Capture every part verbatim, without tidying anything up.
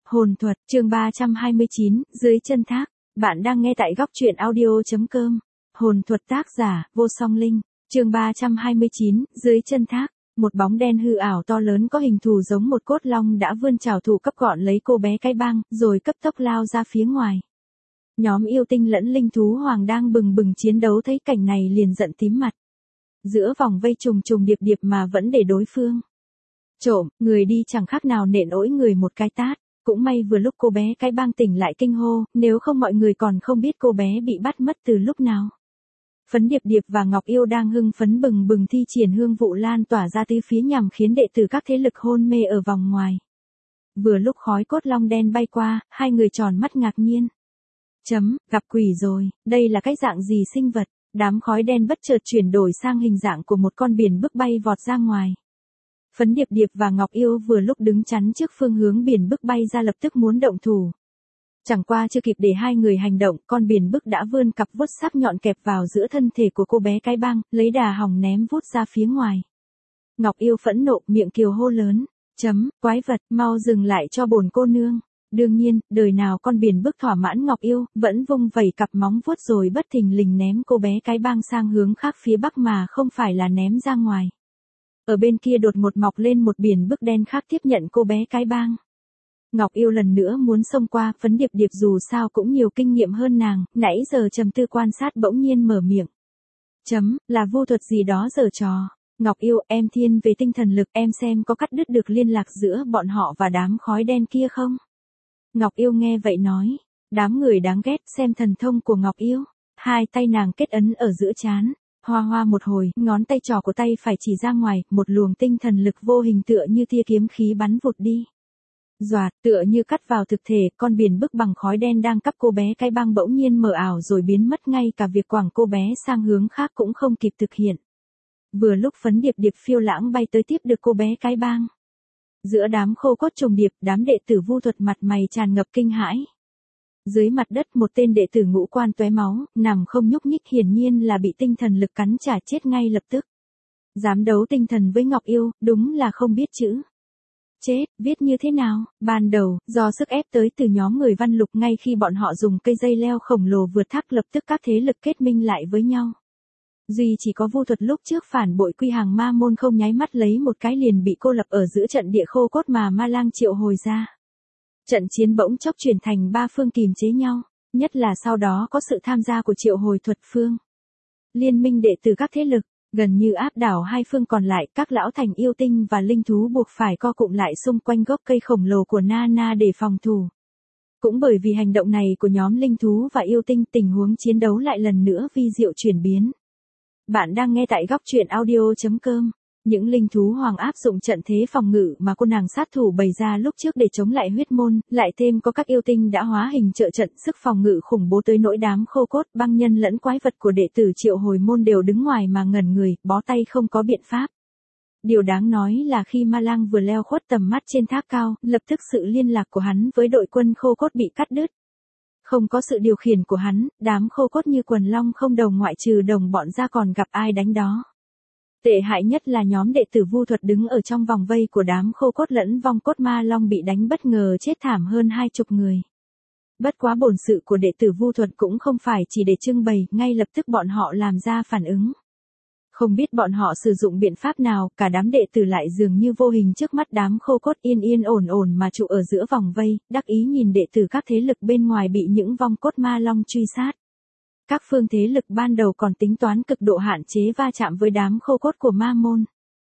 Hồn thuật, chương ba trăm hai mươi chín, dưới chân thác. Bạn đang nghe tại góc truyện audio.com. Hồn thuật tác giả, Vô Song Linh. Chương ba trăm hai mươi chín, dưới chân thác. Một bóng đen hư ảo to lớn có hình thù giống một cốt long đã vươn trảo thủ cấp gọn lấy cô bé cái băng, rồi cấp tốc lao ra phía ngoài. Nhóm yêu tinh lẫn linh thú hoàng đang bừng bừng chiến đấu thấy cảnh này liền giận tím mặt. Giữa vòng vây trùng trùng điệp điệp mà vẫn để đối phương. Trộm, người đi chẳng khác nào nện ỗi người một cái tát. Cũng may vừa lúc cô bé cái băng tỉnh lại kinh hô, nếu không mọi người còn không biết cô bé bị bắt mất từ lúc nào. Phấn Điệp Điệp và Ngọc Yêu đang hưng phấn bừng bừng thi triển hương vụ lan tỏa ra tứ phía nhằm khiến đệ tử các thế lực hôn mê ở vòng ngoài. Vừa lúc khói cốt long đen bay qua, hai người tròn mắt ngạc nhiên. Chấm, gặp quỷ rồi, đây là cái dạng gì sinh vật? Đám khói đen bất chợt chuyển đổi sang hình dạng của một con biển bức bay vọt ra ngoài. Phấn Điệp Điệp và Ngọc Yêu vừa lúc đứng chắn trước phương hướng biển bức bay ra lập tức muốn động thủ. Chẳng qua chưa kịp để hai người hành động, con biển bức đã vươn cặp vuốt sắc nhọn kẹp vào giữa thân thể của cô bé cái băng, lấy đà hòng ném vút ra phía ngoài. Ngọc Yêu phẫn nộ, miệng kiều hô lớn, chấm, quái vật, mau dừng lại cho bổn cô nương. Đương nhiên, đời nào con biển bức thỏa mãn Ngọc Yêu, vẫn vung vẩy cặp móng vuốt rồi bất thình lình ném cô bé cái băng sang hướng khác phía bắc mà không phải là ném ra ngoài. Ở bên kia đột ngột mọc lên một biển bức đen khác tiếp nhận cô bé cái bang. Ngọc Yêu lần nữa muốn xông qua, Phấn Điệp Điệp dù sao cũng nhiều kinh nghiệm hơn nàng, nãy giờ trầm tư quan sát bỗng nhiên mở miệng. Chấm, là vô thuật gì đó giở trò. Ngọc Yêu, em thiên về tinh thần lực, em xem có cắt đứt được liên lạc giữa bọn họ và đám khói đen kia không? Ngọc Yêu nghe vậy nói, đám người đáng ghét, xem thần thông của Ngọc Yêu. Hai tay nàng kết ấn ở giữa trán. Hoa hoa một hồi, ngón tay trỏ của tay phải chỉ ra ngoài, một luồng tinh thần lực vô hình tựa như tia kiếm khí bắn vụt đi. Doạt, tựa như cắt vào thực thể, con biển bức bằng khói đen đang cắp cô bé cái băng bỗng nhiên mờ ảo rồi biến mất, ngay cả việc quẳng cô bé sang hướng khác cũng không kịp thực hiện. Vừa lúc Phấn Điệp Điệp phiêu lãng bay tới tiếp được cô bé cái băng. Giữa đám khô cốt trùng điệp, đám đệ tử vu thuật mặt mày tràn ngập kinh hãi. Dưới mặt đất một tên đệ tử ngũ quan tóe máu, nằm không nhúc nhích, hiển nhiên là bị tinh thần lực cắn trả chết ngay lập tức. Dám đấu tinh thần với Ngọc Yêu, đúng là không biết chữ. Chết, viết như thế nào? Ban đầu, do sức ép tới từ nhóm người Văn Lục ngay khi bọn họ dùng cây dây leo khổng lồ vượt thác lập tức các thế lực kết minh lại với nhau. Duy chỉ có vu thuật lúc trước phản bội Quy Hàng Ma Môn không nháy mắt lấy một cái liền bị cô lập ở giữa trận địa khô cốt mà Ma Lang triệu hồi ra. Trận chiến bỗng chốc chuyển thành ba phương kìm chế nhau, nhất là sau đó có sự tham gia của triệu hồi thuật phương. Liên minh đệ tử các thế lực, gần như áp đảo hai phương còn lại, các lão thành yêu tinh và linh thú buộc phải co cụm lại xung quanh gốc cây khổng lồ của Nana để phòng thủ. Cũng bởi vì hành động này của nhóm linh thú và yêu tinh, tình huống chiến đấu lại lần nữa vi diệu chuyển biến. Bạn đang nghe tại góc truyện audio.com. Những linh thú hoàng áp dụng trận thế phòng ngự mà cô nàng sát thủ bày ra lúc trước để chống lại huyết môn, lại thêm có các yêu tinh đã hóa hình trợ trận, sức phòng ngự khủng bố tới nỗi đám khô cốt, băng nhân lẫn quái vật của đệ tử triệu hồi môn đều đứng ngoài mà ngẩn người, bó tay không có biện pháp. Điều đáng nói là khi Ma Lang vừa leo khuất tầm mắt trên tháp cao, lập tức sự liên lạc của hắn với đội quân khô cốt bị cắt đứt. Không có sự điều khiển của hắn, đám khô cốt như quần long không đầu ngoại trừ đồng bọn ra còn gặp ai đánh đó. Tệ hại nhất là nhóm đệ tử vu thuật đứng ở trong vòng vây của đám khô cốt lẫn vong cốt ma long bị đánh bất ngờ chết thảm hơn hai chục người. Bất quá bổn sự của đệ tử vu thuật cũng không phải chỉ để trưng bày, ngay lập tức bọn họ làm ra phản ứng. Không biết bọn họ sử dụng biện pháp nào, cả đám đệ tử lại dường như vô hình trước mắt đám khô cốt yên yên ổn ổn mà trụ ở giữa vòng vây, đắc ý nhìn đệ tử các thế lực bên ngoài bị những vong cốt ma long truy sát. Các phương thế lực ban đầu còn tính toán cực độ hạn chế va chạm với đám khô cốt của ma môn.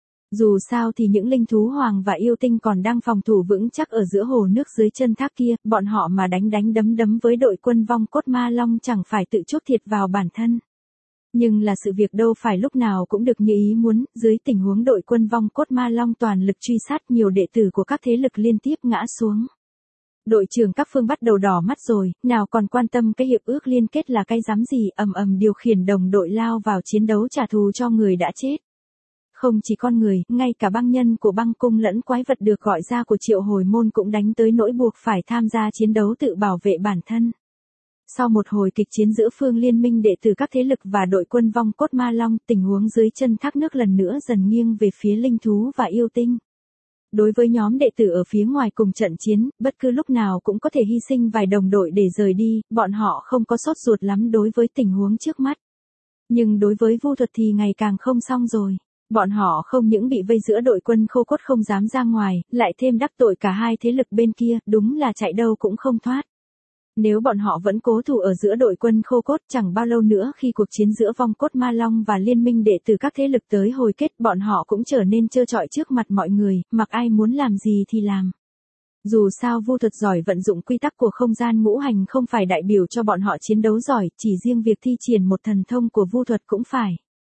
Dù sao thì những linh thú hoàng và yêu tinh còn đang phòng thủ vững chắc ở giữa hồ nước dưới chân thác kia, bọn họ mà đánh đánh đấm đấm với đội quân vong cốt ma long chẳng phải tự chuốc thiệt vào bản thân. Nhưng là sự việc đâu phải lúc nào cũng được như ý muốn, dưới tình huống đội quân vong cốt ma long toàn lực truy sát, nhiều đệ tử của các thế lực liên tiếp ngã xuống. Đội trưởng các phương bắt đầu đỏ mắt rồi, nào còn quan tâm cái hiệp ước liên kết là cái dám gì, ầm ầm điều khiển đồng đội lao vào chiến đấu trả thù cho người đã chết. Không chỉ con người, ngay cả băng nhân của băng cung lẫn quái vật được gọi ra của triệu hồi môn cũng đánh tới nỗi buộc phải tham gia chiến đấu tự bảo vệ bản thân. Sau một hồi kịch chiến giữa phương liên minh đệ tử các thế lực và đội quân vong cốt ma long, tình huống dưới chân thác nước lần nữa dần nghiêng về phía linh thú và yêu tinh. Đối với nhóm đệ tử ở phía ngoài cùng trận chiến, bất cứ lúc nào cũng có thể hy sinh vài đồng đội để rời đi, bọn họ không có sốt ruột lắm đối với tình huống trước mắt. Nhưng đối với Vu Thuật thì ngày càng không xong rồi. Bọn họ không những bị vây giữa đội quân khô cốt không dám ra ngoài, lại thêm đắc tội cả hai thế lực bên kia, đúng là chạy đâu cũng không thoát. Nếu bọn họ vẫn cố thủ ở giữa đội quân khô cốt, chẳng bao lâu nữa khi cuộc chiến giữa vong cốt ma long và liên minh đệ tử các thế lực tới hồi kết, bọn họ cũng trở nên trơ trọi trước mặt mọi người, mặc ai muốn làm gì thì làm. Dù sao Vu Thuật giỏi vận dụng quy tắc của không gian ngũ hành không phải đại biểu cho bọn họ chiến đấu giỏi, chỉ riêng việc thi triển một thần thông của Vu Thuật cũng phải.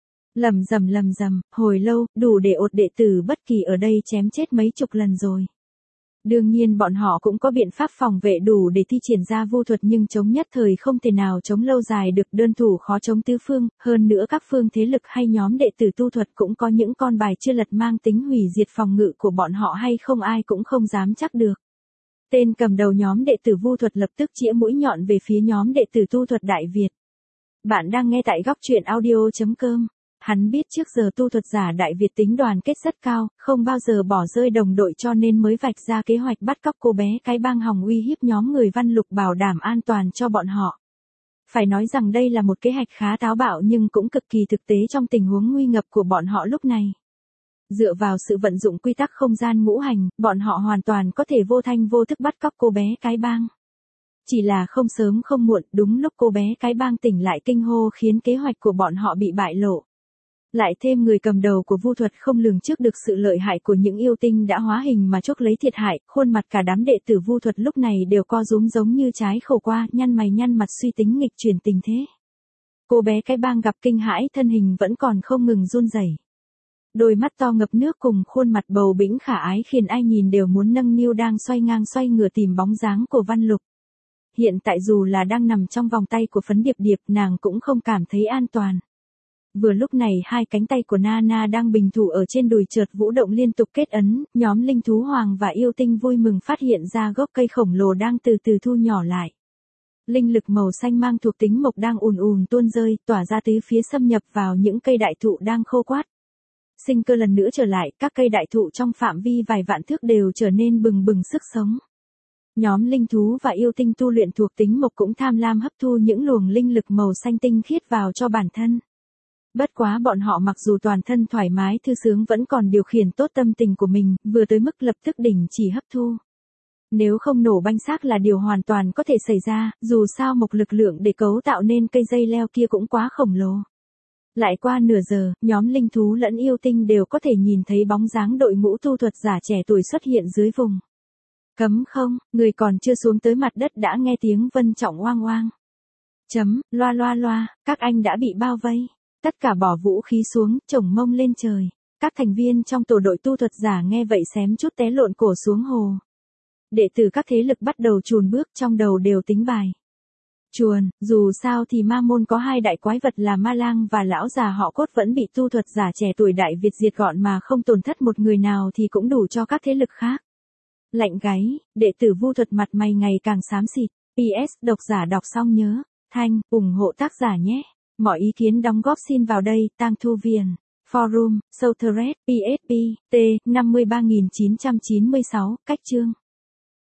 Lầm rầm lầm rầm, hồi lâu, đủ để ột đệ tử bất kỳ ở đây chém chết mấy chục lần rồi. Đương nhiên bọn họ cũng có biện pháp phòng vệ đủ để thi triển ra Vu Thuật, nhưng chống nhất thời không thể nào chống lâu dài được, đơn thủ khó chống tứ phương, hơn nữa các phương thế lực hay nhóm đệ tử tu thuật cũng có những con bài chưa lật mang tính hủy diệt phòng ngự của bọn họ hay không ai cũng không dám chắc được. Tên cầm đầu nhóm đệ tử Vu Thuật lập tức chĩa mũi nhọn về phía nhóm đệ tử tu thuật Đại Việt. Bạn đang nghe tại góc truyện audio chấm com. Hắn biết trước giờ tu thuật giả Đại Việt tính đoàn kết rất cao, không bao giờ bỏ rơi đồng đội, cho nên mới vạch ra kế hoạch bắt cóc cô bé cái bang hòng uy hiếp nhóm người Văn Lục bảo đảm an toàn cho bọn họ. Phải nói rằng đây là một kế hoạch khá táo bạo nhưng cũng cực kỳ thực tế trong tình huống nguy ngập của bọn họ lúc này. Dựa vào sự vận dụng quy tắc không gian ngũ hành, bọn họ hoàn toàn có thể vô thanh vô thức bắt cóc cô bé cái bang. Chỉ là không sớm không muộn, đúng lúc cô bé cái bang tỉnh lại kinh hô khiến kế hoạch của bọn họ bị bại lộ. Lại thêm người cầm đầu của Vu Thuật không lường trước được sự lợi hại của những yêu tinh đã hóa hình mà chuốc lấy thiệt hại, khuôn mặt cả đám đệ tử Vu Thuật lúc này đều co rúm giống như trái khổ qua, nhăn mày nhăn mặt suy tính nghịch chuyển tình thế. Cô bé cái bang gặp kinh hãi, thân hình vẫn còn không ngừng run rẩy. Đôi mắt to ngập nước cùng khuôn mặt bầu bĩnh khả ái khiến ai nhìn đều muốn nâng niu đang xoay ngang xoay ngửa tìm bóng dáng của Văn Lục. Hiện tại dù là đang nằm trong vòng tay của Phấn Điệp Điệp, nàng cũng không cảm thấy an toàn. Vừa lúc này hai cánh tay của Nana đang bình thủ ở trên đùi chợt vũ động liên tục kết ấn, nhóm linh thú hoàng và yêu tinh vui mừng phát hiện ra gốc cây khổng lồ đang từ từ thu nhỏ lại. Linh lực màu xanh mang thuộc tính mộc đang ùn ùn tuôn rơi, tỏa ra tứ phía xâm nhập vào những cây đại thụ đang khô quát. Sinh cơ lần nữa trở lại, các cây đại thụ trong phạm vi vài vạn thước đều trở nên bừng bừng sức sống. Nhóm linh thú và yêu tinh tu luyện thuộc tính mộc cũng tham lam hấp thu những luồng linh lực màu xanh tinh khiết vào cho bản thân. Bất quá bọn họ mặc dù toàn thân thoải mái thư sướng vẫn còn điều khiển tốt tâm tình của mình, vừa tới mức lập tức đình chỉ hấp thu. Nếu không nổ banh xác là điều hoàn toàn có thể xảy ra, dù sao mộc lực lượng để cấu tạo nên cây dây leo kia cũng quá khổng lồ. Lại qua nửa giờ, nhóm linh thú lẫn yêu tinh đều có thể nhìn thấy bóng dáng đội ngũ tu thuật giả trẻ tuổi xuất hiện dưới vùng. Cấm không, người còn chưa xuống tới mặt đất đã nghe tiếng vân trọng oang oang. Chấm, loa loa loa, các anh đã bị bao vây. Tất cả bỏ vũ khí xuống, chổng mông lên trời. Các thành viên trong tổ đội tu thuật giả nghe vậy xém chút té lộn cổ xuống hồ. Đệ tử các thế lực bắt đầu chùn bước, trong đầu đều tính bài. Chuồn, dù sao thì ma môn có hai đại quái vật là ma lang và lão già họ Cốt vẫn bị tu thuật giả trẻ tuổi Đại Việt diệt gọn mà không tổn thất một người nào thì cũng đủ cho các thế lực khác. Lạnh gáy, đệ tử Vu Thuật mặt mày ngày càng xám xịt. pê ét độc giả đọc xong nhớ thanh ủng hộ tác giả nhé. Mọi ý kiến đóng góp xin vào đây. Tang Thu Viền, Forum, Southred, pê ét pê, T, năm mươi ba nghìn chín trăm chín mươi sáu, cách chương.